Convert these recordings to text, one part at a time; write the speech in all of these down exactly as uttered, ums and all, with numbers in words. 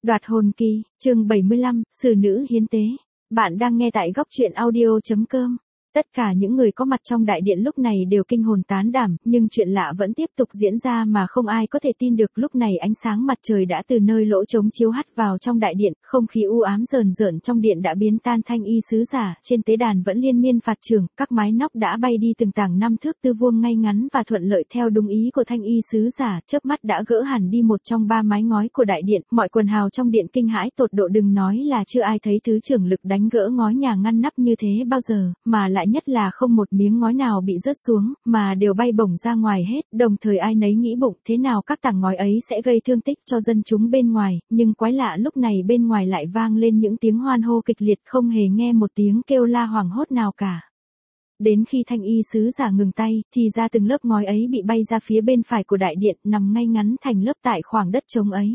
Đoạt hồn kỳ, chương bảy mươi lăm, xử nữ hiến tế. Bạn đang nghe tại góc truyện audio.com. Tất cả những người có mặt trong đại điện lúc này đều kinh hồn tán đảm, nhưng chuyện lạ vẫn tiếp tục diễn ra mà không ai có thể tin được. Lúc này ánh sáng mặt trời đã từ nơi lỗ trống chiếu hắt vào trong đại điện, không khí u ám rờn rợn trong điện đã biến tan. Thanh y sứ giả trên tế đàn vẫn liên miên phạt trưởng, các mái nóc đã bay đi từng tảng năm thước tư vuông ngay ngắn và thuận lợi theo đúng ý của thanh y sứ giả. Chớp mắt đã gỡ hẳn đi một trong ba mái ngói của đại điện, mọi quần hào trong điện kinh hãi tột độ, đừng nói là chưa ai thấy thứ trưởng lực đánh gỡ ngói nhà ngăn nắp như thế bao giờ, mà lại nhất là không một miếng ngói nào bị rớt xuống, mà đều bay bổng ra ngoài hết. Đồng thời ai nấy nghĩ bụng thế nào các tảng ngói ấy sẽ gây thương tích cho dân chúng bên ngoài, nhưng quái lạ lúc này bên ngoài lại vang lên những tiếng hoan hô kịch liệt, không hề nghe một tiếng kêu la hoảng hốt nào cả. Đến khi thanh y sứ giả ngừng tay, thì ra từng lớp ngói ấy bị bay ra phía bên phải của đại điện, nằm ngay ngắn thành lớp tại khoảng đất trống ấy.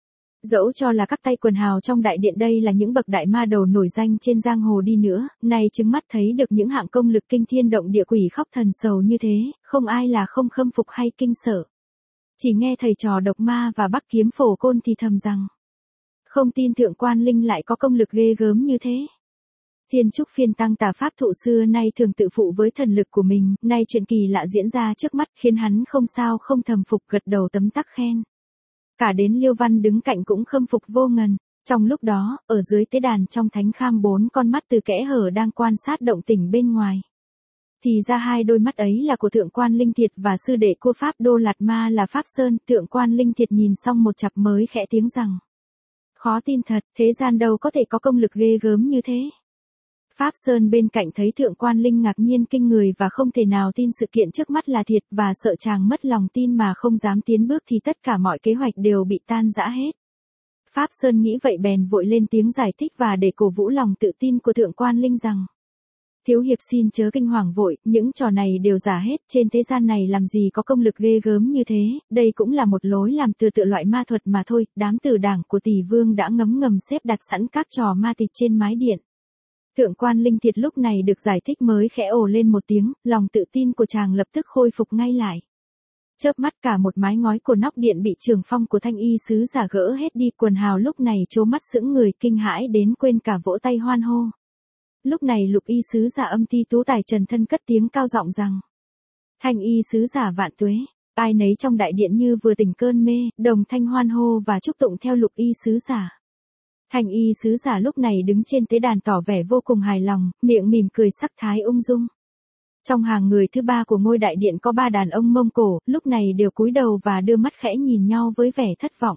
Dẫu cho là các tay quần hào trong đại điện đây là những bậc đại ma đầu nổi danh trên giang hồ đi nữa, nay chứng mắt thấy được những hạng công lực kinh thiên động địa quỷ khóc thần sầu như thế, không ai là không khâm phục hay kinh sợ. Chỉ nghe thầy trò độc ma và Bắc Kiếm Phổ Côn thì thầm rằng, không tin Thượng Quan Linh lại có công lực ghê gớm như thế. Thiên Trúc Phiên Tăng tà pháp thụ xưa nay thường tự phụ với thần lực của mình, nay chuyện kỳ lạ diễn ra trước mắt khiến hắn không sao không thầm phục, gật đầu tấm tắc khen. Cả đến Liêu Văn đứng cạnh cũng khâm phục vô ngần. Trong lúc đó, ở dưới tế đàn trong thánh kham, bốn con mắt từ kẽ hở đang quan sát động tĩnh bên ngoài. Thì ra hai đôi mắt ấy là của Thượng Quan Linh Thiệt và sư đệ của Pháp Đô Lạt Ma là Pháp Sơn. Thượng Quan Linh Thiệt nhìn xong một chặp mới khẽ tiếng rằng, khó tin thật, thế gian đâu có thể có công lực ghê gớm như thế. Pháp Sơn bên cạnh thấy Thượng Quan Linh ngạc nhiên kinh người và không thể nào tin sự kiện trước mắt là thiệt, và sợ chàng mất lòng tin mà không dám tiến bước thì tất cả mọi kế hoạch đều bị tan rã hết. Pháp Sơn nghĩ vậy bèn vội lên tiếng giải thích và để cổ vũ lòng tự tin của Thượng Quan Linh rằng, thiếu hiệp xin chớ kinh hoàng vội, những trò này đều giả hết, trên thế gian này làm gì có công lực ghê gớm như thế, đây cũng là một lối làm từ tựa loại ma thuật mà thôi. Đám tử đảng của Tỷ Vương đã ngấm ngầm xếp đặt sẵn các trò ma tịch trên mái điện. Thượng Quan Linh Thiệt lúc này được giải thích mới khẽ ồ lên một tiếng, lòng tự tin của chàng lập tức khôi phục ngay lại. Chớp mắt cả một mái ngói của nóc điện bị trường phong của thanh y sứ giả gỡ hết đi, quần hào lúc này trố mắt sững người kinh hãi đến quên cả vỗ tay hoan hô. Lúc này Lục y sứ giả Âm Ti Tú Tài Trần Thân cất tiếng cao giọng rằng, thanh y sứ giả vạn tuế. Ai nấy trong đại điện như vừa tỉnh cơn mê, đồng thanh hoan hô và chúc tụng theo Lục y sứ giả. Thanh y sứ giả lúc này đứng trên tế đàn tỏ vẻ vô cùng hài lòng, miệng mỉm cười sắc thái ung dung. Trong hàng người thứ ba của ngôi đại điện có ba đàn ông Mông Cổ, lúc này đều cúi đầu và đưa mắt khẽ nhìn nhau với vẻ thất vọng.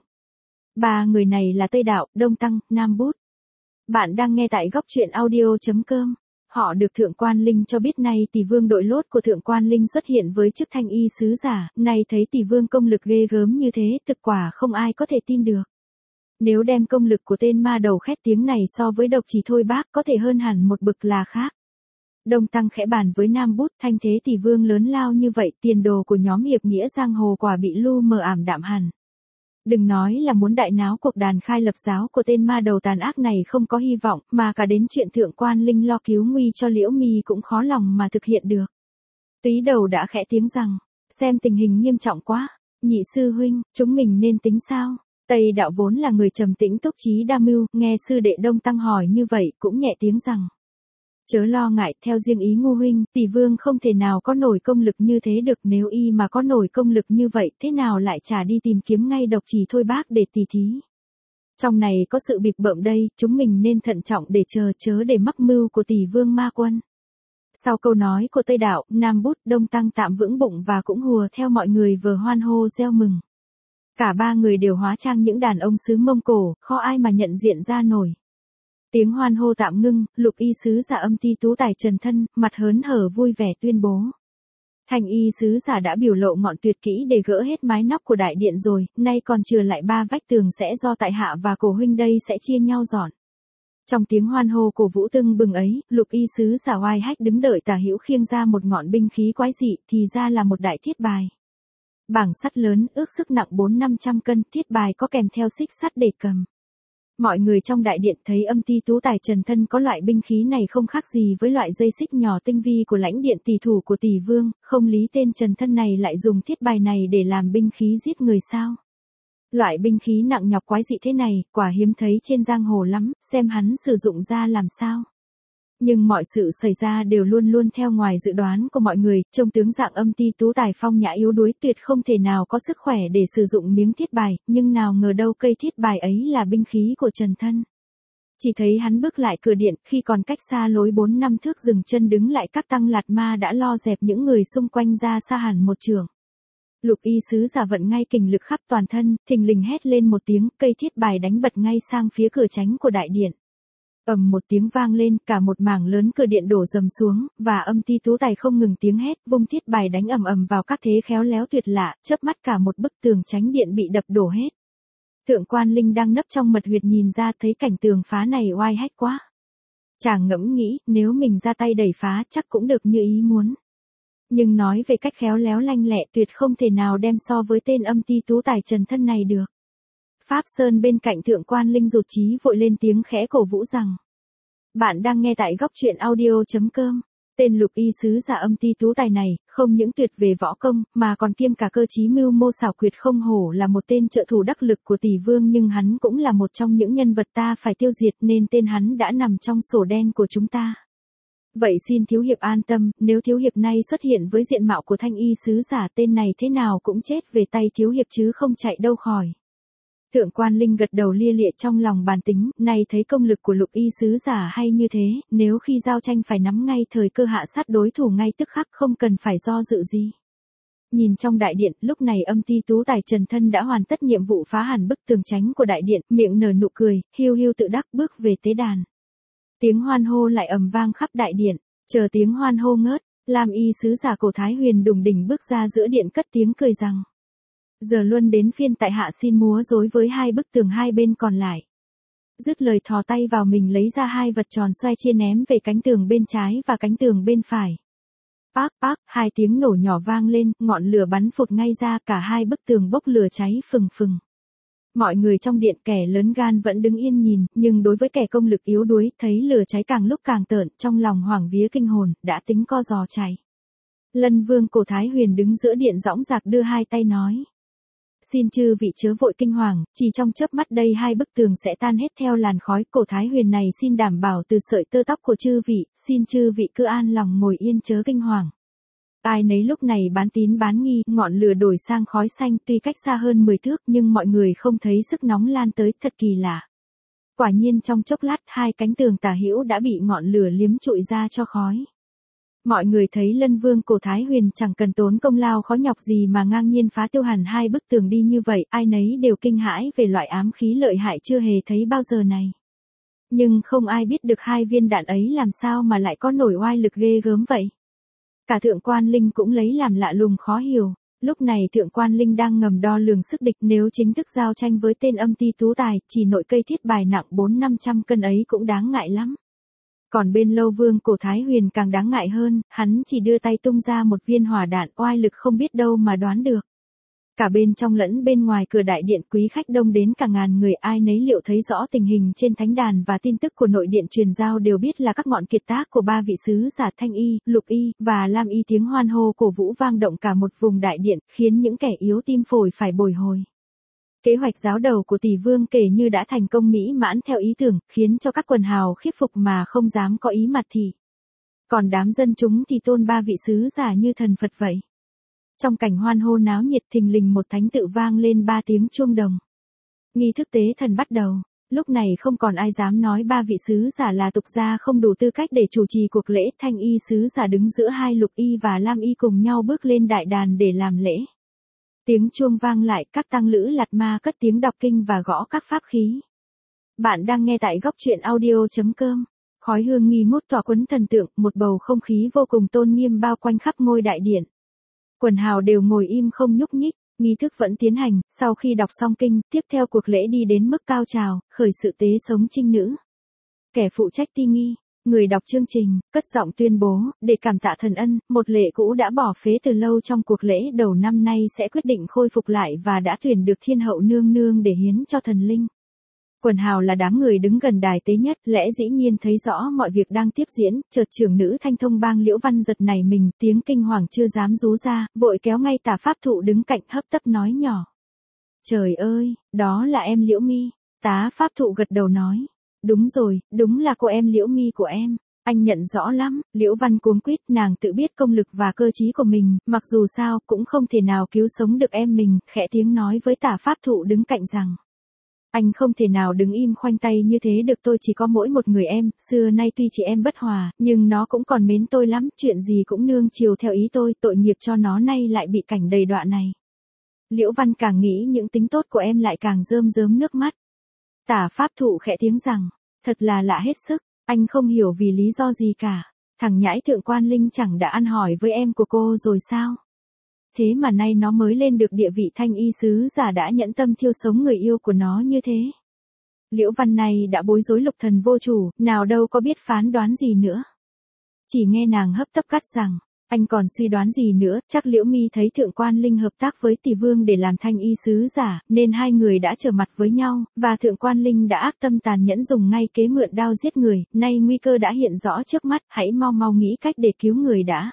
Ba người này là Tây Đạo, Đông Tăng, Nam Bút. Bạn đang nghe tại góc truyện audio.com. Họ được Thượng Quan Linh cho biết nay Tỷ Vương đội lốt của Thượng Quan Linh xuất hiện với chức thanh y sứ giả, nay thấy Tỷ Vương công lực ghê gớm như thế, thực quả không ai có thể tin được. Nếu đem công lực của tên ma đầu khét tiếng này so với Độc Chỉ Thôi Bác có thể hơn hẳn một bậc là khác. Đông Tăng khẽ bàn với Nam Bút, thanh thế Tỷ Vương lớn lao như vậy, tiền đồ của nhóm hiệp nghĩa giang hồ quả bị lu mờ ảm đạm hẳn. Đừng nói là muốn đại náo cuộc đàn khai lập giáo của tên ma đầu tàn ác này không có hy vọng, mà cả đến chuyện Thượng Quan Linh lo cứu nguy cho Liễu Mi cũng khó lòng mà thực hiện được. Túy Đầu đã khẽ tiếng rằng, xem tình hình nghiêm trọng quá, nhị sư huynh, chúng mình nên tính sao? Tây Đạo vốn là người trầm tĩnh túc trí đa mưu, nghe sư đệ Đông Tăng hỏi như vậy cũng nhẹ tiếng rằng, chớ lo ngại, theo riêng ý Ngô huynh, Tỷ Vương không thể nào có nổi công lực như thế được, nếu y mà có nổi công lực như vậy, thế nào lại trả đi tìm kiếm ngay Độc Chỉ Thôi Bác để tỉ thí. Trong này có sự bịp bợm đây, chúng mình nên thận trọng để chờ, chớ để mắc mưu của Tỷ Vương ma quân. Sau câu nói của Tây Đạo, Nam Bút, Đông Tăng tạm vững bụng và cũng hùa theo mọi người vừa hoan hô reo mừng. Cả ba người đều hóa trang những đàn ông xứ Mông Cổ, khó ai mà nhận diện ra nổi. Tiếng hoan hô tạm ngưng, Lục y sứ giả Âm Ti Tú Tài Trần Thân, mặt hớn hở vui vẻ tuyên bố. Thanh y sứ giả đã biểu lộ ngọn tuyệt kỹ để gỡ hết mái nóc của đại điện rồi, nay còn chừa lại ba vách tường sẽ do tại hạ và cổ huynh đây sẽ chia nhau dọn. Trong tiếng hoan hô cổ vũ tưng bừng ấy, Lục y sứ giả oai hách đứng đợi tả hữu khiêng ra một ngọn binh khí quái dị, thì ra là một đại thiết bài. Bảng sắt lớn, ước sức nặng bốn năm trăm cân, thiết bài có kèm theo xích sắt để cầm. Mọi người trong đại điện thấy Âm Ti Tú Tài Trần Thân có loại binh khí này không khác gì với loại dây xích nhỏ tinh vi của lãnh điện tỷ thủ của Tỷ Vương, không lý tên Trần Thân này lại dùng thiết bài này để làm binh khí giết người sao. Loại binh khí nặng nhọc quái dị thế này, quả hiếm thấy trên giang hồ lắm, xem hắn sử dụng ra làm sao. Nhưng mọi sự xảy ra đều luôn luôn theo ngoài dự đoán của mọi người, trông tướng dạng Âm Ti Tú Tài phong nhã yếu đuối tuyệt không thể nào có sức khỏe để sử dụng miếng thiết bài, nhưng nào ngờ đâu cây thiết bài ấy là binh khí của Trần Thân. Chỉ thấy hắn bước lại cửa điện, khi còn cách xa lối bốn năm thước dừng chân đứng lại các tăng lạt ma đã lo dẹp những người xung quanh ra xa hẳn một trường. Lục y sứ giả vận ngay kình lực khắp toàn thân, thình lình hét lên một tiếng, cây thiết bài đánh bật ngay sang phía cửa tránh của đại điện. Ầm một tiếng vang lên, cả một mảng lớn cửa điện đổ dầm xuống, và Âm Ti Tú Tài không ngừng tiếng hét, vung thiết bài đánh ầm ầm vào các thế khéo léo tuyệt lạ, chớp mắt cả một bức tường tránh điện bị đập đổ hết. Thượng quan Linh đang nấp trong mật huyệt nhìn ra thấy cảnh tường phá này oai hách quá. Chàng ngẫm nghĩ, nếu mình ra tay đẩy phá chắc cũng được như ý muốn. Nhưng nói về cách khéo léo lanh lẹ tuyệt không thể nào đem so với tên Âm Ti Tú Tài Trần Thân này được. Pháp Sơn bên cạnh Thượng quan Linh rụt chí vội lên tiếng khẽ cổ vũ rằng. Bạn đang nghe tại góc truyện audio.com. Tên lục y sứ giả Âm Ti Tú Tài này, không những tuyệt về võ công, mà còn kiêm cả cơ trí mưu mô xảo quyệt, không hổ là một tên trợ thủ đắc lực của tỷ vương, nhưng hắn cũng là một trong những nhân vật ta phải tiêu diệt nên tên hắn đã nằm trong sổ đen của chúng ta. Vậy xin thiếu hiệp an tâm, nếu thiếu hiệp nay xuất hiện với diện mạo của thanh y sứ giả, tên này thế nào cũng chết về tay thiếu hiệp chứ không chạy đâu khỏi. Thượng quan Linh gật đầu lia lịa trong lòng bàn tính, nay thấy công lực của lục y sứ giả hay như thế, nếu khi giao tranh phải nắm ngay thời cơ hạ sát đối thủ ngay tức khắc, không cần phải do dự gì. Nhìn trong đại điện, lúc này Âm Ti Tú Tài Trần Thân đã hoàn tất nhiệm vụ phá hẳn bức tường tránh của đại điện, miệng nở nụ cười, hiu hiu tự đắc bước về tế đàn. Tiếng hoan hô lại ầm vang khắp đại điện, chờ tiếng hoan hô ngớt, Lam y sứ giả Cổ Thái Huyền đùng đỉnh bước ra giữa điện cất tiếng cười rằng. Giờ luôn đến phiên tại hạ xin múa rối với hai bức tường hai bên còn lại. Dứt lời thò tay vào mình lấy ra hai vật tròn xoay chia ném về cánh tường bên trái và cánh tường bên phải. Pác pác, hai tiếng nổ nhỏ vang lên, ngọn lửa bắn phụt ngay ra, cả hai bức tường bốc lửa cháy phừng phừng. Mọi người trong điện kẻ lớn gan vẫn đứng yên nhìn, nhưng đối với kẻ công lực yếu đuối, thấy lửa cháy càng lúc càng tợn, trong lòng hoảng vía kinh hồn, đã tính co giò chạy. Lân Vương Cổ Thái Huyền đứng giữa điện dõng dạc đưa hai tay nói. Xin chư vị chớ vội kinh hoàng, chỉ trong chớp mắt đây hai bức tường sẽ tan hết theo làn khói. Cổ Thái Huyền này xin đảm bảo từ sợi tơ tóc của chư vị, xin chư vị cứ an lòng ngồi yên chớ kinh hoàng. Ai nấy lúc này bán tín bán nghi, ngọn lửa đổi sang khói xanh, tuy cách xa hơn mười thước nhưng mọi người không thấy sức nóng lan tới, thật kỳ lạ. Quả nhiên trong chốc lát hai cánh tường tả hữu đã bị ngọn lửa liếm trụi ra cho khói. Mọi người thấy Lân Vương Cổ Thái Huyền chẳng cần tốn công lao khó nhọc gì mà ngang nhiên phá tiêu hẳn hai bức tường đi như vậy, ai nấy đều kinh hãi về loại ám khí lợi hại chưa hề thấy bao giờ này. Nhưng không ai biết được hai viên đạn ấy làm sao mà lại có nổi oai lực ghê gớm vậy. Cả Thượng quan Linh cũng lấy làm lạ lùng khó hiểu. Lúc này Thượng quan Linh đang ngầm đo lường sức địch, nếu chính thức giao tranh với tên Âm Ti Tú Tài, chỉ nội cây thiết bài nặng bốn năm trăm cân ấy cũng đáng ngại lắm. Còn bên Lâu Vương Cổ Thái Huyền càng đáng ngại hơn, hắn chỉ đưa tay tung ra một viên hỏa đạn, oai lực không biết đâu mà đoán được. Cả bên trong lẫn bên ngoài cửa đại điện quý khách đông đến cả ngàn người, ai nấy liệu thấy rõ tình hình trên thánh đàn và tin tức của nội điện truyền giao đều biết là các ngọn kiệt tác của ba vị sứ giả Thanh Y, Lục Y và Lam Y, tiếng hoan hô cổ vũ vang động cả một vùng đại điện, khiến những kẻ yếu tim phổi phải bồi hồi. Kế hoạch giáo đầu của tỷ vương kể như đã thành công mỹ mãn theo ý tưởng, khiến cho các quần hào khiếp phục mà không dám có ý mặt thị. Còn đám dân chúng thì tôn ba vị sứ giả như thần Phật vậy. Trong cảnh hoan hô náo nhiệt, thình lình một thánh tự vang lên ba tiếng chuông đồng. Nghi thức tế thần bắt đầu. Lúc này không còn ai dám nói ba vị sứ giả là tục gia không đủ tư cách để chủ trì cuộc lễ. Thanh Y sứ giả đứng giữa hai Lục Y và Lam Y cùng nhau bước lên đại đàn để làm lễ. Tiếng chuông vang lại, các tăng lữ lạt ma cất tiếng đọc kinh và gõ các pháp khí. Bạn đang nghe tại góc truyện audio.com. Khói hương nghi ngút tỏa quấn thần tượng, một bầu không khí vô cùng tôn nghiêm bao quanh khắp ngôi đại điện. Quần hào đều ngồi im không nhúc nhích, nghi thức vẫn tiến hành, sau khi đọc xong kinh, tiếp theo cuộc lễ đi đến mức cao trào, khởi sự tế sống trinh nữ. Kẻ phụ trách ti nghi, người đọc chương trình, cất giọng tuyên bố, để cảm tạ thần ân, một lệ cũ đã bỏ phế từ lâu trong cuộc lễ đầu năm nay sẽ quyết định khôi phục lại và đã tuyển được thiên hậu nương nương để hiến cho thần linh. Quần hào là đám người đứng gần đài tế nhất, lẽ dĩ nhiên thấy rõ mọi việc đang tiếp diễn, chợt trưởng nữ Thanh Thông Bang Liễu Văn giật nảy mình, tiếng kinh hoàng chưa dám rú ra, vội kéo ngay Tả Pháp Thụ đứng cạnh hấp tấp nói nhỏ. Trời ơi, đó là em Liễu Mi. Tá pháp thụ gật đầu nói. Đúng rồi, đúng là cô em Liễu Mi của em. Anh nhận rõ lắm. Liễu Văn cuống quýt, nàng tự biết công lực và cơ trí của mình, mặc dù sao cũng không thể nào cứu sống được em mình, khẽ tiếng nói với Tả pháp thụ đứng cạnh rằng. Anh không thể nào đứng im khoanh tay như thế được, tôi chỉ có mỗi một người em, xưa nay tuy chị em bất hòa, nhưng nó cũng còn mến tôi lắm, chuyện gì cũng nương chiều theo ý tôi, tội nghiệp cho nó nay lại bị cảnh đầy đọa này. Liễu Văn càng nghĩ những tính tốt của em lại càng rơm rớm nước mắt. Tả pháp thụ khẽ tiếng rằng, thật là lạ hết sức, anh không hiểu vì lý do gì cả, thằng nhãi Thượng Quan Linh chẳng đã ăn hỏi với em của cô rồi sao? Thế mà nay nó mới lên được địa vị thanh y sứ giả đã nhẫn tâm thiêu sống người yêu của nó như thế. Liễu Văn này đã bối rối lục thần vô chủ, nào đâu có biết phán đoán gì nữa. Chỉ nghe nàng hấp tấp cắt rằng, anh còn suy đoán gì nữa, chắc Liễu Mi thấy Thượng Quan Linh hợp tác với Tỷ Vương để làm thanh y sứ giả, nên hai người đã trở mặt với nhau, và Thượng Quan Linh đã ác tâm tàn nhẫn dùng ngay kế mượn đao giết người, nay nguy cơ đã hiện rõ trước mắt, hãy mau mau nghĩ cách để cứu người đã.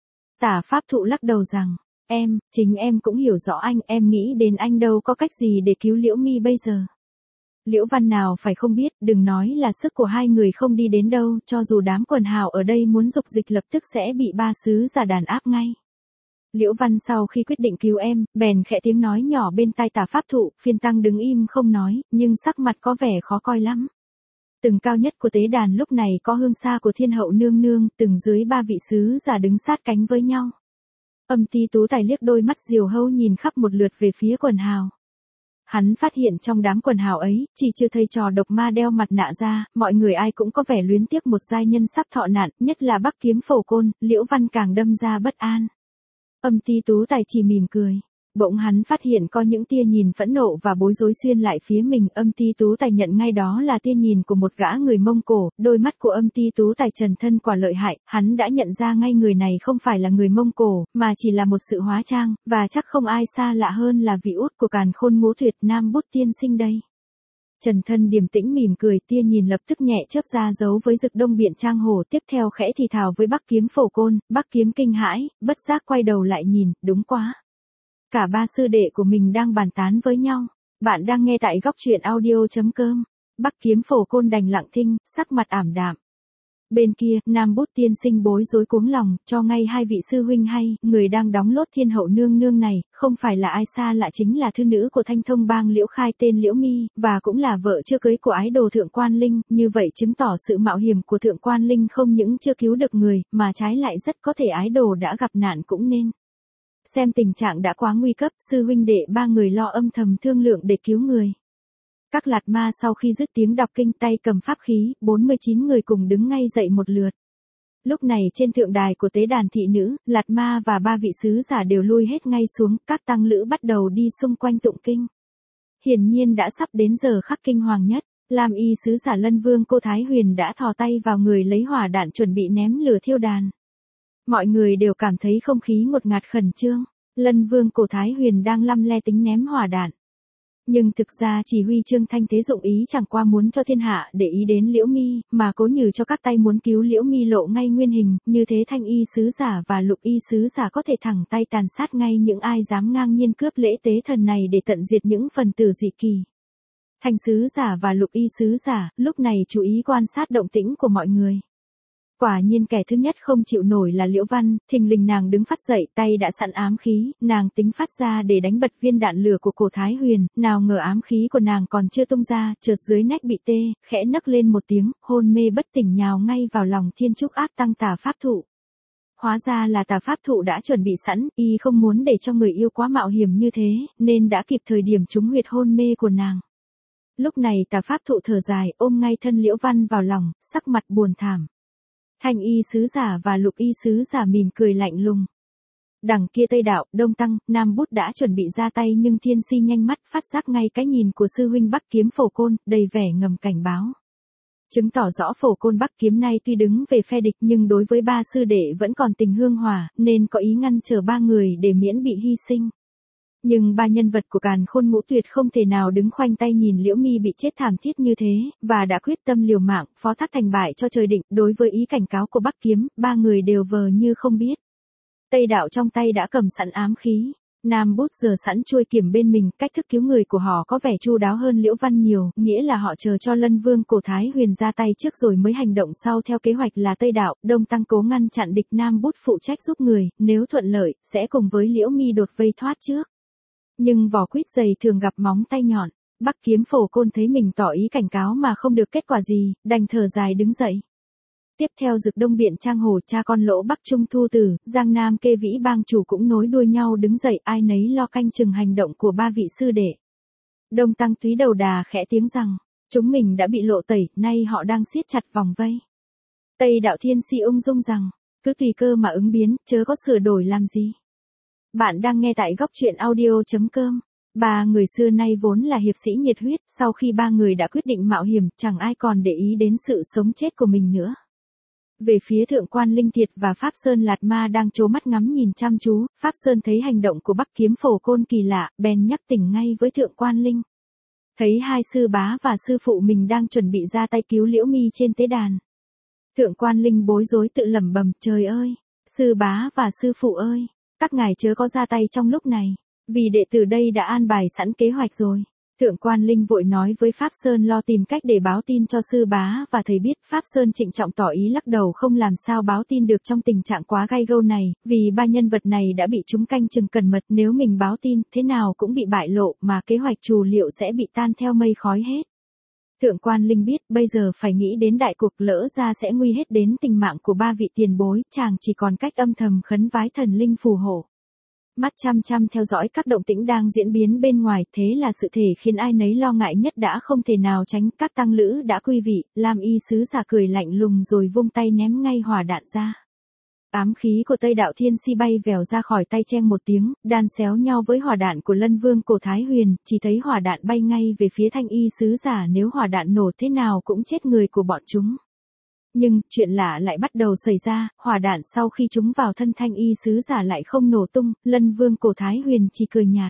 Tả pháp thụ lắc đầu rằng, em, chính em cũng hiểu rõ anh, em nghĩ đến anh đâu có cách gì để cứu Liễu Mi bây giờ. Liễu Văn nào phải không biết, đừng nói là sức của hai người không đi đến đâu, cho dù đám quần hào ở đây muốn dục dịch lập tức sẽ bị ba sứ giả đàn áp ngay. Liễu Văn sau khi quyết định cứu em, bèn khẽ tiếng nói nhỏ bên tai Tả pháp thụ, Phiên Tăng đứng im không nói, nhưng sắc mặt có vẻ khó coi lắm. Từng cao nhất của tế đàn lúc này có hương xa của Thiên Hậu nương nương, từng dưới ba vị sứ giả đứng sát cánh với nhau. Âm Ti Tú Tài liếc đôi mắt diều hâu nhìn khắp một lượt về phía quần hào. Hắn phát hiện trong đám quần hào ấy, chỉ trừ thầy trò độc ma đeo mặt nạ ra, mọi người ai cũng có vẻ luyến tiếc một giai nhân sắp thọ nạn, nhất là Bắc Kiếm Phổ Côn, Liễu Văn càng đâm ra bất an. Âm Ti Tú Tài chỉ mỉm cười. Bỗng hắn phát hiện có những tia nhìn phẫn nộ và bối rối xuyên lại phía mình, Âm Ti Tú Tài nhận ngay đó là tia nhìn của một gã người Mông Cổ, đôi mắt của Âm Ti Tú Tài trần thân quả lợi hại, hắn đã nhận ra ngay người này không phải là người Mông Cổ, mà chỉ là một sự hóa trang, và chắc không ai xa lạ hơn là vị út của Càn Khôn Ngũ Tuyệt Nam Bút tiên sinh đây. Trần thân điềm tĩnh mỉm cười, tia nhìn lập tức nhẹ chớp ra giấu với Dực Đông Biện Trang Hổ, tiếp theo khẽ thì thào với Bắc Kiếm Phổ Côn, Bắc Kiếm kinh hãi, bất giác quay đầu lại nhìn, đúng quá. Cả ba sư đệ của mình đang bàn tán với nhau. Bạn đang nghe tại góc truyện audio chấm com. Bắc Kiếm Phổ Côn đành lặng thinh, sắc mặt ảm đạm. Bên kia, Nam Bút tiên sinh bối rối cuống lòng, cho ngay hai vị sư huynh hay, người đang đóng lốt Thiên Hậu nương nương này, không phải là ai xa lạ chính là thư nữ của Thanh Thông Bang Liễu Khai tên Liễu Mi, và cũng là vợ chưa cưới của ái đồ Thượng Quan Linh, như vậy chứng tỏ sự mạo hiểm của Thượng Quan Linh không những chưa cứu được người, mà trái lại rất có thể ái đồ đã gặp nạn cũng nên. Xem tình trạng đã quá nguy cấp, sư huynh đệ ba người lo âm thầm thương lượng để cứu người. Các lạt ma sau khi dứt tiếng đọc kinh tay cầm pháp khí, bốn mươi chín người cùng đứng ngay dậy một lượt. Lúc này trên thượng đài của tế đàn thị nữ, lạt ma và ba vị sứ giả đều lui hết ngay xuống, các tăng lữ bắt đầu đi xung quanh tụng kinh. Hiển nhiên đã sắp đến giờ khắc kinh hoàng nhất, Lam y sứ giả Lân Vương Cô Thái Huyền đã thò tay vào người lấy hỏa đạn chuẩn bị ném lửa thiêu đàn. Mọi người đều cảm thấy không khí ngột ngạt khẩn trương, Lân Vương Cổ Thái Huyền đang lăm le tính ném hỏa đạn. Nhưng thực ra chỉ huy Trương Thanh Tế dụng ý chẳng qua muốn cho thiên hạ để ý đến Liễu Mi, mà cố nhử cho các tay muốn cứu Liễu Mi lộ ngay nguyên hình, như thế Thanh y sứ giả và Lục y sứ giả có thể thẳng tay tàn sát ngay những ai dám ngang nhiên cướp lễ tế thần này để tận diệt những phần tử dị kỳ. Thanh sứ giả và Lục y sứ giả, lúc này chú ý quan sát động tĩnh của mọi người. Quả nhiên kẻ thứ nhất không chịu nổi là Liễu Văn, thình lình nàng đứng phát dậy, tay đã sẵn ám khí, nàng tính phát ra để đánh bật viên đạn lửa của Cổ Thái Huyền, nào ngờ ám khí của nàng còn chưa tung ra, chợt dưới nách bị tê, khẽ nấc lên một tiếng, hôn mê bất tỉnh nhào ngay vào lòng thiên trúc ác tăng Tả pháp thụ. Hóa ra là Tả pháp thụ đã chuẩn bị sẵn, y không muốn để cho người yêu quá mạo hiểm như thế, nên đã kịp thời điểm trúng huyệt hôn mê của nàng. Lúc này Tả pháp thụ thở dài, ôm ngay thân Liễu Văn vào lòng, sắc mặt buồn thảm. Thanh y sứ giả và Lục y sứ giả mỉm cười lạnh lùng. Đằng kia Tây Đạo, Đông Tăng, Nam Bút đã chuẩn bị ra tay nhưng Thiên Si nhanh mắt phát giác ngay cái nhìn của sư huynh Bắc Kiếm Phổ Côn, đầy vẻ ngầm cảnh báo. Chứng tỏ rõ Phổ Côn Bắc Kiếm nay tuy đứng về phe địch nhưng đối với ba sư đệ vẫn còn tình hương hòa, nên có ý ngăn trở ba người để miễn bị hy sinh. Nhưng ba nhân vật của Càn Khôn Ngũ Tuyệt không thể nào đứng khoanh tay nhìn Liễu Mi bị chết thảm thiết như thế, và đã quyết tâm liều mạng, phó thác thành bại cho trời định, đối với ý cảnh cáo của Bắc Kiếm, ba người đều vờ như không biết. Tây Đạo trong tay đã cầm sẵn ám khí, Nam bút giờ sẵn chuôi kiếm bên mình, cách thức cứu người của họ có vẻ chu đáo hơn Liễu Văn nhiều, nghĩa là họ chờ cho Lân Vương Cổ Thái Huyền ra tay trước rồi mới hành động sau theo kế hoạch là Tây Đạo, Đông Tăng cố ngăn chặn địch, Nam bút phụ trách giúp người, nếu thuận lợi, sẽ cùng với Liễu Mi đột vây thoát trước. Nhưng vỏ quýt dày thường gặp móng tay nhọn, Bắc Kiếm Phổ Côn thấy mình tỏ ý cảnh cáo mà không được kết quả gì, đành thở dài đứng dậy. Tiếp theo Dực Đông Biện Trang Hồ, cha con Lỗ Bắc Trung Thu Tử, Giang Nam Kê Vĩ bang chủ cũng nối đuôi nhau đứng dậy, ai nấy lo canh chừng hành động của ba vị sư đệ. Đông Tăng Túy Đầu Đà khẽ tiếng rằng, chúng mình đã bị lộ tẩy, nay họ đang siết chặt vòng vây. Tây Đạo Thiên Si ung dung rằng, cứ tùy cơ mà ứng biến, chớ có sửa đổi làm gì. Bạn đang nghe tại góc truyện audio chấm com. Ba người xưa nay vốn là hiệp sĩ nhiệt huyết, sau khi ba người đã quyết định mạo hiểm, chẳng ai còn để ý đến sự sống chết của mình nữa. Về phía Thượng Quan Linh Thiệt và Pháp Sơn Lạt Ma đang trố mắt ngắm nhìn chăm chú, Pháp Sơn thấy hành động của Bắc Kiếm Phổ Côn kỳ lạ, bèn nhắc tỉnh ngay với Thượng Quan Linh. Thấy hai sư bá và sư phụ mình đang chuẩn bị ra tay cứu Liễu Mi trên tế đàn. Thượng Quan Linh bối rối tự lẩm bẩm, trời ơi, sư bá và sư phụ ơi, các ngài chớ có ra tay trong lúc này, vì đệ tử đây đã an bài sẵn kế hoạch rồi. Thượng Quan Linh vội nói với Pháp Sơn lo tìm cách để báo tin cho sư bá và thầy biết. Pháp Sơn trịnh trọng tỏ ý lắc đầu không làm sao báo tin được trong tình trạng quá gay gâu này, vì ba nhân vật này đã bị chúng canh chừng cẩn mật, nếu mình báo tin, thế nào cũng bị bại lộ, mà kế hoạch trù liệu sẽ bị tan theo mây khói hết. Thượng Quan Linh biết bây giờ phải nghĩ đến đại cuộc, lỡ ra sẽ nguy hết đến tình mạng của ba vị tiền bối, chàng chỉ còn cách âm thầm khấn vái thần linh phù hộ. Mắt chăm chăm theo dõi các động tĩnh đang diễn biến bên ngoài, thế là sự thể khiến ai nấy lo ngại nhất đã không thể nào tránh. Các tăng lữ đã quy vị, Lam Y sứ giả cười lạnh lùng rồi vung tay ném ngay hỏa đạn ra. Ám khí của Tây Đạo Thiên Si bay vèo ra khỏi tay cheng một tiếng, đan xéo nhau với hỏa đạn của Lân Vương Cổ Thái Huyền, chỉ thấy hỏa đạn bay ngay về phía Thanh Y sứ giả, nếu hỏa đạn nổ thế nào cũng chết người của bọn chúng. Nhưng, chuyện lạ lại bắt đầu xảy ra, hỏa đạn sau khi chúng vào thân Thanh Y sứ giả lại không nổ tung, Lân Vương Cổ Thái Huyền chỉ cười nhạt.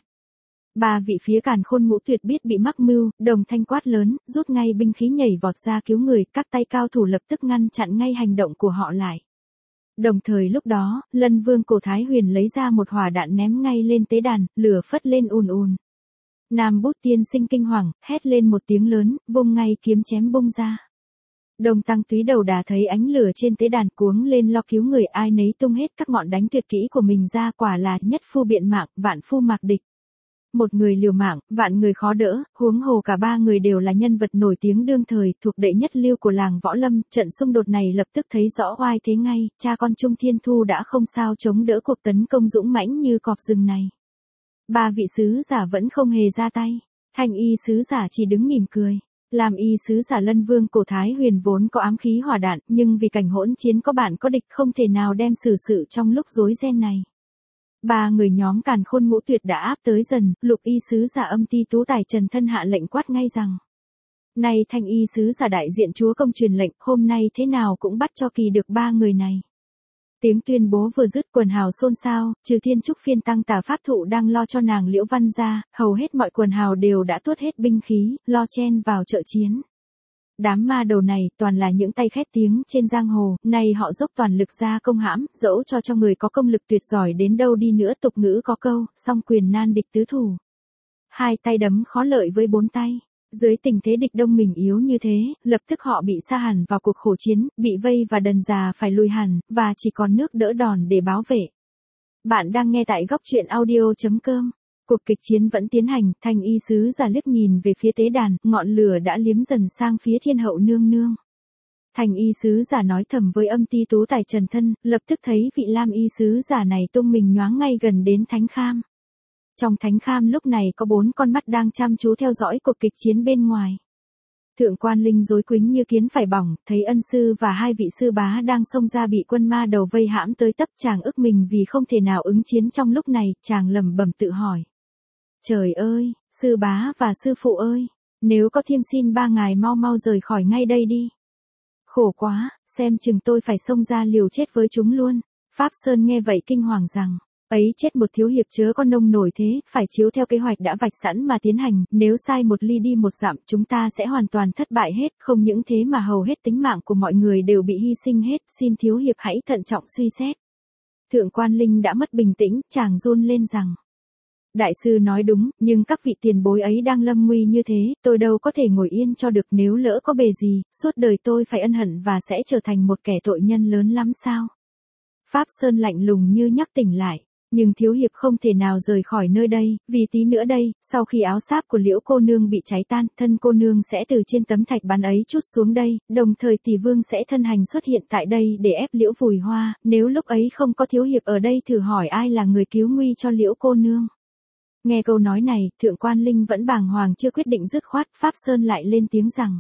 Ba vị phía Càn Khôn Ngũ Tuyệt biết bị mắc mưu, đồng thanh quát lớn, rút ngay binh khí nhảy vọt ra cứu người, các tay cao thủ lập tức ngăn chặn ngay hành động của họ lại. Đồng thời lúc đó, Lân Vương Cổ Thái Huyền lấy ra một hỏa đạn ném ngay lên tế đàn, lửa phất lên ùn ùn. Nam Bút tiên sinh kinh hoàng, hét lên một tiếng lớn, vung ngay kiếm chém bung ra. Đông Tăng Túy Đầu Đà thấy ánh lửa trên tế đàn cuống lên lo cứu người, ai nấy tung hết các ngọn đánh tuyệt kỹ của mình ra, quả là nhất phu biện mạng, vạn phu mạc địch. Một người liều mạng, vạn người khó đỡ, huống hồ cả ba người đều là nhân vật nổi tiếng đương thời, thuộc đệ nhất lưu của làng võ lâm, trận xung đột này lập tức thấy rõ oai thế ngay, cha con Trung Thiên Thu đã không sao chống đỡ cuộc tấn công dũng mãnh như cọp rừng này. Ba vị sứ giả vẫn không hề ra tay, Thanh Y sứ giả chỉ đứng mỉm cười. Lam Y sứ giả Lân Vương Cổ Thái Huyền vốn có ám khí hỏa đạn, nhưng vì cảnh hỗn chiến có bạn có địch không thể nào đem xử sự trong lúc rối ren này. Ba người nhóm Càn Khôn Ngũ Tuyệt đã áp tới dần, Lục Y sứ giả Âm Ti Tú Tài Trần Thân hạ lệnh quát ngay rằng: "Này Thanh Y sứ giả đại diện chúa công truyền lệnh, hôm nay thế nào cũng bắt cho kỳ được ba người này." Tiếng tuyên bố vừa dứt, quần hào xôn xao, trừ Thiên Trúc Phiên Tăng Tà Pháp Thụ đang lo cho nàng Liễu Văn ra, hầu hết mọi quần hào đều đã tuốt hết binh khí, lo chen vào trợ chiến. Đám ma đầu này toàn là những tay khét tiếng trên giang hồ, nay họ dốc toàn lực ra công hãm, dẫu cho cho người có công lực tuyệt giỏi đến đâu đi nữa, tục ngữ có câu, song quyền nan địch tứ thủ. Hai tay đấm khó lợi với bốn tay. Dưới tình thế địch đông mình yếu như thế, lập tức họ bị sa hẳn vào cuộc khổ chiến, bị vây và đần già phải lùi hẳn, và chỉ còn nước đỡ đòn để báo vệ. Bạn đang nghe tại góc truyện audio chấm com. Cuộc kịch chiến vẫn tiến hành, Thanh Y sứ giả liếc nhìn về phía tế đàn, ngọn lửa đã liếm dần sang phía Thiên Hậu nương nương. Thanh Y sứ giả nói thầm với Âm Ti Tú Tài Trần Thân, lập tức thấy vị Lam Y sứ giả này tung mình nhoáng ngay gần đến Thánh Kham. Trong Thánh Kham lúc này có bốn con mắt đang chăm chú theo dõi cuộc kịch chiến bên ngoài. Thượng Quan Linh rối quính như kiến phải bỏng, thấy ân sư và hai vị sư bá đang xông ra bị quân ma đầu vây hãm tới tấp, chàng ức mình vì không thể nào ứng chiến trong lúc này, chàng lẩm bẩm tự hỏi. Trời ơi, sư bá và sư phụ ơi, nếu có thiên xin ba ngài mau mau rời khỏi ngay đây đi. Khổ quá, xem chừng tôi phải xông ra liều chết với chúng luôn. Pháp Sơn nghe vậy kinh hoàng rằng, ấy chết một thiếu hiệp chớ có nông nổi thế, phải chiếu theo kế hoạch đã vạch sẵn mà tiến hành, nếu sai một ly đi một dặm chúng ta sẽ hoàn toàn thất bại hết, không những thế mà hầu hết tính mạng của mọi người đều bị hy sinh hết, xin thiếu hiệp hãy thận trọng suy xét. Thượng Quan Linh đã mất bình tĩnh, chàng run lên rằng, Đại sư nói đúng, nhưng các vị tiền bối ấy đang lâm nguy như thế, tôi đâu có thể ngồi yên cho được, nếu lỡ có bề gì, suốt đời tôi phải ân hận và sẽ trở thành một kẻ tội nhân lớn lắm sao? Pháp Sơn lạnh lùng như nhắc tỉnh lại. Nhưng thiếu hiệp không thể nào rời khỏi nơi đây, vì tí nữa đây, sau khi áo sáp của Liễu cô nương bị cháy tan, thân cô nương sẽ từ trên tấm thạch bán ấy trút xuống đây, đồng thời tỷ vương sẽ thân hành xuất hiện tại đây để ép Liễu Vùi Hoa, nếu lúc ấy không có thiếu hiệp ở đây thử hỏi ai là người cứu nguy cho Liễu cô nương. Nghe câu nói này, Thượng Quan Linh vẫn bàng hoàng chưa quyết định dứt khoát, Pháp Sơn lại lên tiếng rằng.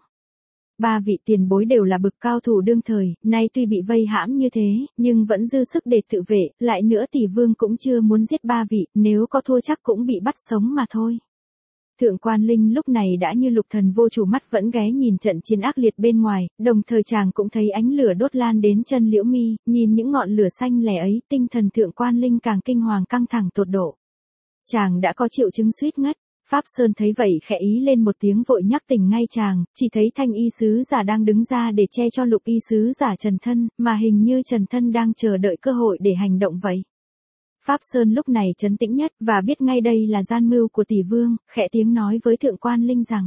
Ba vị tiền bối đều là bậc cao thủ đương thời, nay tuy bị vây hãm như thế, nhưng vẫn dư sức để tự vệ, lại nữa tỷ vương cũng chưa muốn giết ba vị, nếu có thua chắc cũng bị bắt sống mà thôi. Thượng Quan Linh lúc này đã như lục thần vô chủ, mắt vẫn ghé nhìn trận chiến ác liệt bên ngoài, đồng thời chàng cũng thấy ánh lửa đốt lan đến chân Liễu Mi, nhìn những ngọn lửa xanh lẻ ấy, tinh thần Thượng Quan Linh càng kinh hoàng căng thẳng tột độ. Chàng đã có triệu chứng suýt ngất. Pháp Sơn thấy vậy khẽ ý lên một tiếng vội nhắc tỉnh ngay chàng, chỉ thấy thanh y sứ giả đang đứng ra để che cho lục y sứ giả Trần Thân, mà hình như Trần Thân đang chờ đợi cơ hội để hành động vậy. Pháp Sơn lúc này trấn tĩnh nhất và biết ngay đây là gian mưu của tỷ vương, khẽ tiếng nói với Thượng Quan Linh rằng.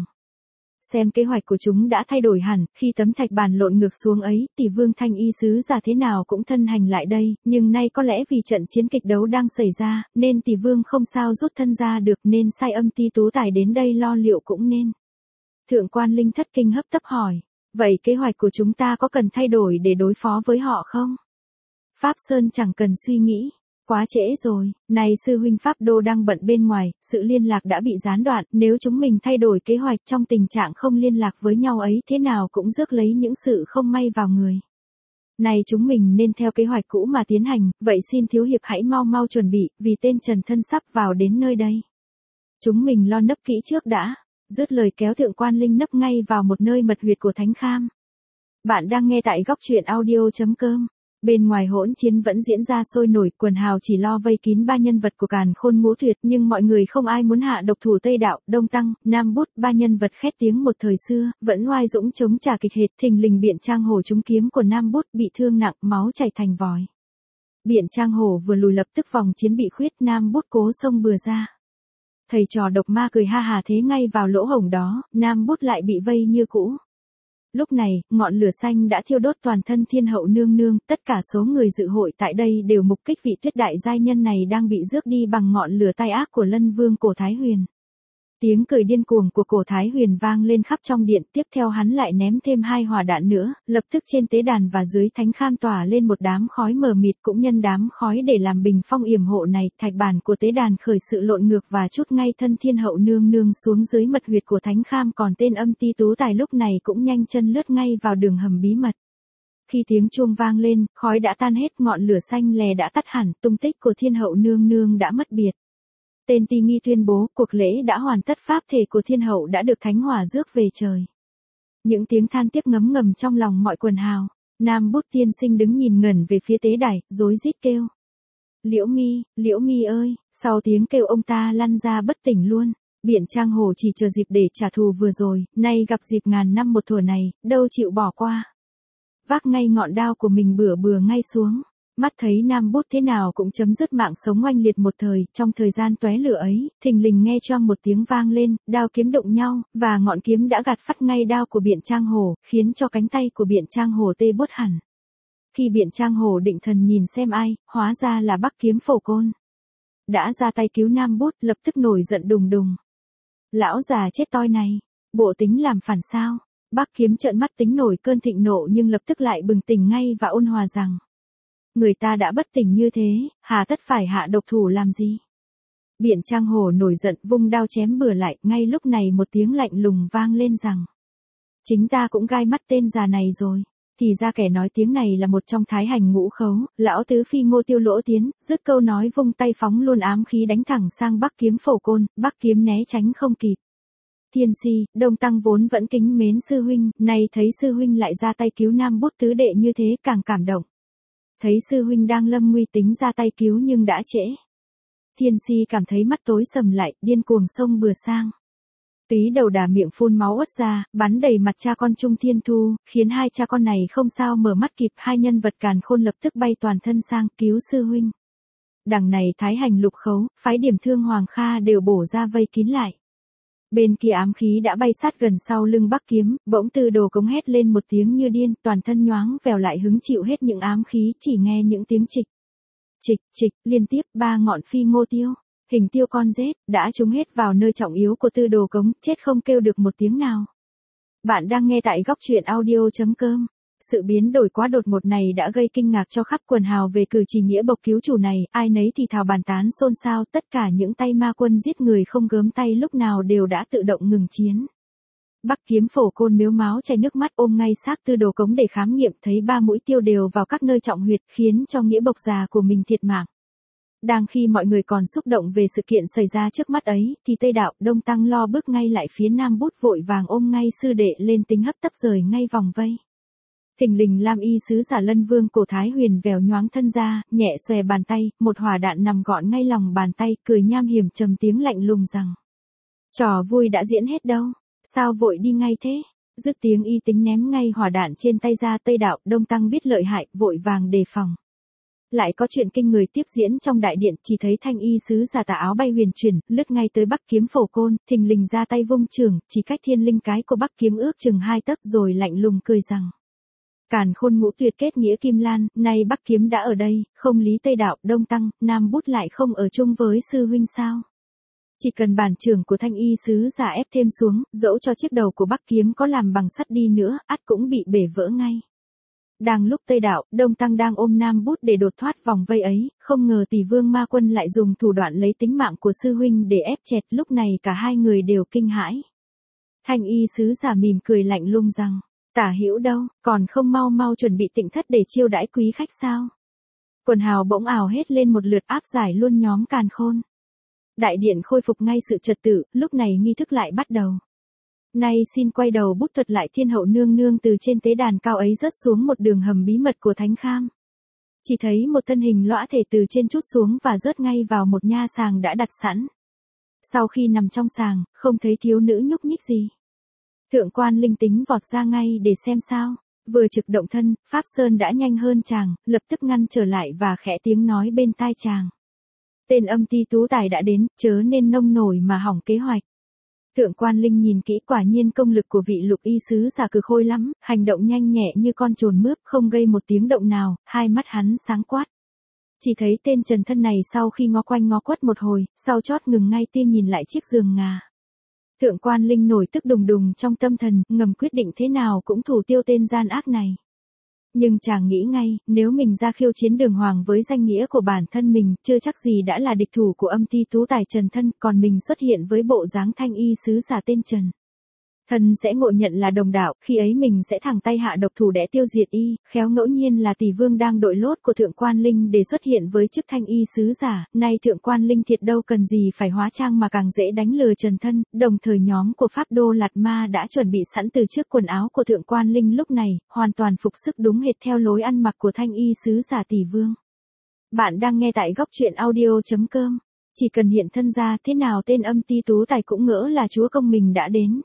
Xem kế hoạch của chúng đã thay đổi hẳn, khi tấm thạch bàn lộn ngược xuống ấy, tỷ vương thanh y sứ giả thế nào cũng thân hành lại đây, nhưng nay có lẽ vì trận chiến kịch đấu đang xảy ra, nên tỷ vương không sao rút thân ra được, nên sai âm ti tú tài đến đây lo liệu cũng nên. Thượng Quan Linh thất kinh hấp tấp hỏi, vậy kế hoạch của chúng ta có cần thay đổi để đối phó với họ không? Pháp Sơn chẳng cần suy nghĩ. Quá trễ rồi, này sư huynh Pháp Đô đang bận bên ngoài, sự liên lạc đã bị gián đoạn, nếu chúng mình thay đổi kế hoạch trong tình trạng không liên lạc với nhau ấy thế nào cũng rước lấy những sự không may vào người. Này chúng mình nên theo kế hoạch cũ mà tiến hành, vậy xin thiếu hiệp hãy mau mau chuẩn bị, vì tên Trần Thân sắp vào đến nơi đây. Chúng mình lo nấp kỹ trước đã, dứt lời kéo Thượng Quan Linh nấp ngay vào một nơi mật huyệt của Thánh Kham. Bạn đang nghe tại góc truyện audio chấm com. Bên ngoài hỗn chiến vẫn diễn ra sôi nổi, quần hào chỉ lo vây kín ba nhân vật của Càn Khôn Ngũ Tuyệt, nhưng mọi người không ai muốn hạ độc thủ Tây Đạo, Đông Tăng, Nam Bút, ba nhân vật khét tiếng một thời xưa, vẫn oai dũng chống trả kịch hệt, thình lình Biện Trang Hổ trúng kiếm của Nam Bút bị thương nặng, máu chảy thành vòi. Biện Trang Hổ vừa lùi lập tức vòng chiến bị khuyết, Nam Bút cố xông bừa ra. Thầy trò độc ma cười ha hà thế ngay vào lỗ hổng đó, Nam Bút lại bị vây như cũ. Lúc này, ngọn lửa xanh đã thiêu đốt toàn thân Thiên Hậu nương nương, tất cả số người dự hội tại đây đều mục kích vị tuyết đại giai nhân này đang bị rước đi bằng ngọn lửa tai ác của Lân Vương Cổ Thái Huyền. Tiếng cười điên cuồng của Cổ Thái Huyền vang lên khắp trong điện, tiếp theo hắn lại ném thêm hai hỏa đạn nữa, lập tức trên tế đàn và dưới Thánh Kham tỏa lên một đám khói mờ mịt, cũng nhân đám khói để làm bình phong yểm hộ này, thạch bản của tế đàn khởi sự lộn ngược và trút ngay thân Thiên Hậu nương nương xuống dưới mật huyệt của Thánh Kham, còn tên âm ti tú tài lúc này cũng nhanh chân lướt ngay vào đường hầm bí mật. Khi tiếng chuông vang lên, khói đã tan hết, ngọn lửa xanh lè đã tắt hẳn, tung tích của Thiên Hậu nương nương đã mất biệt. Tên Ti Nghi tuyên bố cuộc lễ đã hoàn tất, pháp thể của Thiên Hậu đã được Thánh Hỏa rước về trời. Những tiếng than tiếc ngấm ngầm trong lòng mọi quần hào. Nam Bút tiên sinh đứng nhìn ngẩn về phía tế đài, rối rít kêu. Liễu Mi, Liễu Mi ơi, sau tiếng kêu ông ta lăn ra bất tỉnh luôn. Biện Trang Hổ chỉ chờ dịp để trả thù vừa rồi, nay gặp dịp ngàn năm một thuở này, đâu chịu bỏ qua. Vác ngay ngọn đao của mình bừa bừa ngay xuống. Mắt thấy Nam Bút thế nào cũng chấm dứt mạng sống oanh liệt một thời, trong thời gian tóe lửa ấy, thình lình nghe choang một tiếng vang lên, đao kiếm đụng nhau, và ngọn kiếm đã gạt phắt ngay đao của Biện Trang Hổ, khiến cho cánh tay của Biện Trang Hổ tê buốt hẳn. Khi Biện Trang Hổ định thần nhìn xem ai, hóa ra là Bắc Kiếm Phổ Côn. Đã ra tay cứu Nam Bút, lập tức nổi giận đùng đùng. Lão già chết toi này, bộ tính làm phản sao? Bắc Kiếm trợn mắt tính nổi cơn thịnh nộ nhưng lập tức lại bừng tỉnh ngay và ôn hòa rằng. Người ta đã bất tỉnh như thế, hà tất phải hạ độc thủ làm gì? Biện Trang Hổ nổi giận vung đao chém bừa lại, ngay lúc này một tiếng lạnh lùng vang lên rằng. Chính ta cũng gai mắt tên già này rồi. Thì ra kẻ nói tiếng này là một trong thái hành ngũ khấu, lão tứ phi Ngô Tiêu Lỗ Tiến, dứt câu nói vung tay phóng luôn ám khí đánh thẳng sang Bắc Kiếm Phổ Côn, Bắc Kiếm né tránh không kịp. Thiên Si, Đông Tăng vốn vẫn kính mến sư huynh, nay thấy sư huynh lại ra tay cứu Nam Bút tứ đệ như thế càng cảm động. Thấy sư huynh đang lâm nguy tính ra tay cứu nhưng đã trễ. Thiên Si cảm thấy mắt tối sầm lại, điên cuồng xông bừa sang. Túy đầu đà miệng phun máu uất ra, bắn đầy mặt cha con Trung Thiên Thu, khiến hai cha con này không sao mở mắt kịp, hai nhân vật Càn Khôn lập tức bay toàn thân sang cứu sư huynh. Đằng này Thái Hành Lục Khấu, phái Điểm Thương Hoàng Kha đều bổ ra vây kín lại. Bên kia ám khí đã bay sát gần sau lưng Bắc Kiếm, bỗng Tư Đồ Cống hét lên một tiếng như điên, toàn thân nhoáng vèo lại hứng chịu hết những ám khí, chỉ nghe những tiếng trịch, trịch, trịch, liên tiếp ba ngọn phi ngô tiêu, hình tiêu con rết, đã trúng hết vào nơi trọng yếu của Tư Đồ Cống, chết không kêu được một tiếng nào. Bạn đang nghe tại góc truyện audio.com. Sự biến đổi quá đột ngột này đã gây kinh ngạc cho khắp quần hào về cử chỉ nghĩa bộc cứu chủ này, ai nấy thì thào bàn tán xôn xao, tất cả những tay ma quân giết người không gớm tay lúc nào đều đã tự động ngừng chiến. Bắc Kiếm Phổ Côn mếu máo chảy nước mắt ôm ngay xác Tư Đồ Cống để khám nghiệm, thấy ba mũi tiêu đều vào các nơi trọng huyệt, khiến cho nghĩa bộc già của mình thiệt mạng. Đang khi mọi người còn xúc động về sự kiện xảy ra trước mắt ấy, thì Tây Đạo, Đông Tăng lo bước ngay lại phía Nam Bút vội vàng ôm ngay sư đệ lên tính hấp tấp rời ngay vòng vây. Thình lình Lam Y sứ giả Lân Vương Cổ Thái Huyền vèo nhoáng thân ra, nhẹ xòe bàn tay, một hỏa đạn nằm gọn ngay lòng bàn tay, cười nham hiểm trầm tiếng lạnh lùng rằng: trò vui đã diễn hết đâu, sao vội đi ngay thế? Dứt tiếng y tính ném ngay hỏa đạn trên tay ra. Tây Đạo, Đông Tăng biết lợi hại, vội vàng đề phòng. Lại có chuyện kinh người tiếp diễn trong đại điện, chỉ thấy Thanh Y sứ giả tà áo bay huyền chuyển, lướt ngay tới Bắc Kiếm Phổ Côn, thình lình ra tay vung chưởng, chỉ cách thiên linh cái của Bắc Kiếm ước chừng hai tấc, rồi lạnh lùng cười rằng: càn khôn ngũ tuyệt kết nghĩa kim lan, nay Bắc Kiếm đã ở đây, không lý Tây Đạo, Đông Tăng, Nam Bút lại không ở chung với sư huynh sao? Chỉ cần bản trưởng của Thanh Y sứ giả ép thêm xuống, dẫu cho chiếc đầu của Bắc Kiếm có làm bằng sắt đi nữa, ắt cũng bị bể vỡ ngay. Đang lúc Tây Đạo, Đông Tăng đang ôm Nam Bút để đột thoát vòng vây ấy, không ngờ Tỷ Vương Ma Quân lại dùng thủ đoạn lấy tính mạng của sư huynh để ép chẹt, lúc này cả hai người đều kinh hãi. Thanh Y sứ giả mỉm cười lạnh lùng rằng: Tả hữu đâu, còn không mau mau chuẩn bị tịnh thất để chiêu đãi quý khách sao? Quần hào bỗng ào hết lên một lượt, áp giải luôn nhóm Càn Khôn. Đại điện khôi phục ngay sự trật tự, lúc này nghi thức lại bắt đầu. Nay xin quay đầu bút thuật lại Thiên Hậu nương nương từ trên tế đàn cao ấy rớt xuống một đường hầm bí mật của Thánh Kham. Chỉ thấy một thân hình lõa thể từ trên trút xuống và rớt ngay vào một nha sàng đã đặt sẵn. Sau khi nằm trong sàng, không thấy thiếu nữ nhúc nhích gì. Thượng quan linh tính vọt ra ngay để xem sao, vừa trực động thân, Pháp Sơn đã nhanh hơn chàng, lập tức ngăn trở lại và khẽ tiếng nói bên tai chàng: tên âm ti tú tài đã đến, chớ nên nông nổi mà hỏng kế hoạch. Thượng quan linh nhìn kỹ, quả nhiên công lực của vị Lục Y sứ giả cực khôi lắm, hành động nhanh nhẹ như con trồn mướp, không gây một tiếng động nào, hai mắt hắn sáng quát. Chỉ thấy tên trần thân này sau khi ngó quanh ngó quất một hồi, sau chót ngừng ngay tia nhìn lại chiếc giường ngà. Thượng quan linh nổi tức đùng đùng trong tâm thần, ngầm quyết định thế nào cũng thủ tiêu tên gian ác này. Nhưng chàng nghĩ ngay, nếu mình ra khiêu chiến đường hoàng với danh nghĩa của bản thân mình, chưa chắc gì đã là địch thủ của âm ti tú tài Trần thân, còn mình xuất hiện với bộ dáng Thanh Y sứ giả tên Trần thân sẽ ngộ nhận là đồng đạo, khi ấy mình sẽ thẳng tay hạ độc thủ để tiêu diệt y, khéo ngẫu nhiên là Tỷ Vương đang đội lốt của Thượng quan linh để xuất hiện với chức Thanh Y sứ giả, nay Thượng quan linh thiệt đâu cần gì phải hóa trang mà càng dễ đánh lừa Trần thân, đồng thời nhóm của Pháp Đô Lạt Ma đã chuẩn bị sẵn từ trước quần áo của Thượng quan linh lúc này, hoàn toàn phục sức đúng hệt theo lối ăn mặc của Thanh Y sứ giả Tỷ Vương. Bạn đang nghe tại góc truyện audio.com, chỉ cần hiện thân ra thế nào tên âm ti tú tài cũng ngỡ là chúa công mình đã đến.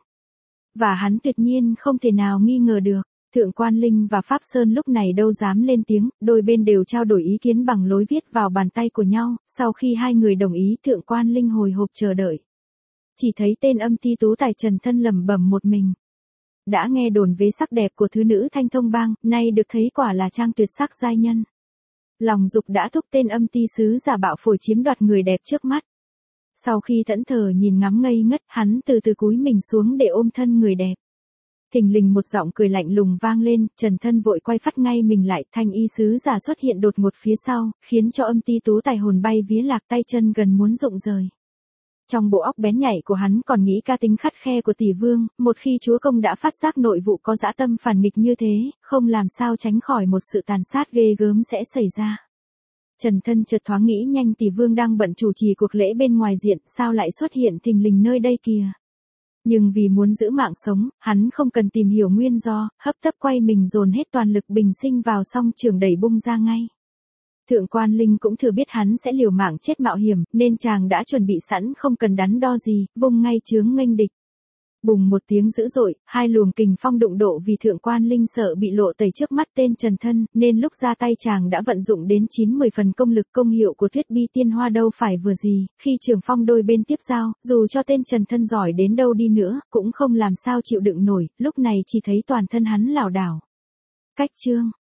Và hắn tuyệt nhiên không thể nào nghi ngờ được. Thượng quan linh và Pháp Sơn lúc này đâu dám lên tiếng, đôi bên đều trao đổi ý kiến bằng lối viết vào bàn tay của nhau, sau khi hai người đồng ý Thượng quan linh hồi hộp chờ đợi. Chỉ thấy tên âm ti tú tài Trần thân lẩm bẩm một mình. Đã nghe đồn vế sắc đẹp của thứ nữ Thanh Thông Bang, nay được thấy quả là trang tuyệt sắc giai nhân. Lòng dục đã thúc tên âm ti sứ giả bạo phổi chiếm đoạt người đẹp trước mắt. Sau khi thẫn thờ nhìn ngắm ngây ngất, hắn từ từ cúi mình xuống để ôm thân người đẹp. Thình lình một giọng cười lạnh lùng vang lên, Trần thân vội quay phát ngay mình lại, Thanh Y sứ giả xuất hiện đột ngột phía sau, khiến cho âm ti tú tài hồn bay vía lạc, tay chân gần muốn rụng rời. Trong bộ óc bén nhạy của hắn còn nghĩ ca tính khắt khe của Tỷ Vương, một khi chúa công đã phát giác nội vụ có dã tâm phản nghịch như thế, không làm sao tránh khỏi một sự tàn sát ghê gớm sẽ xảy ra. Trần thân chợt thoáng nghĩ nhanh, Tỷ Vương đang bận chủ trì cuộc lễ bên ngoài diện, sao lại xuất hiện thình lình nơi đây kìa. Nhưng vì muốn giữ mạng sống, hắn không cần tìm hiểu nguyên do, hấp tấp quay mình dồn hết toàn lực bình sinh vào song trường đẩy bung ra ngay. Thượng quan linh cũng thừa biết hắn sẽ liều mạng chết mạo hiểm, nên chàng đã chuẩn bị sẵn không cần đắn đo gì, vung ngay chướng nghênh địch. Bùng một tiếng dữ dội, hai luồng kình phong đụng độ vì thượng quan linh sợ bị lộ tẩy trước mắt tên Trần Thân, nên lúc ra tay chàng đã vận dụng đến chín mười phần công lực. Công hiệu của Tuyết Bi Tiên Hoa đâu phải vừa gì, khi trường phong đôi bên tiếp giao, dù cho tên Trần Thân giỏi đến đâu đi nữa, cũng không làm sao chịu đựng nổi, lúc này chỉ thấy toàn thân hắn lảo đảo. Cách chương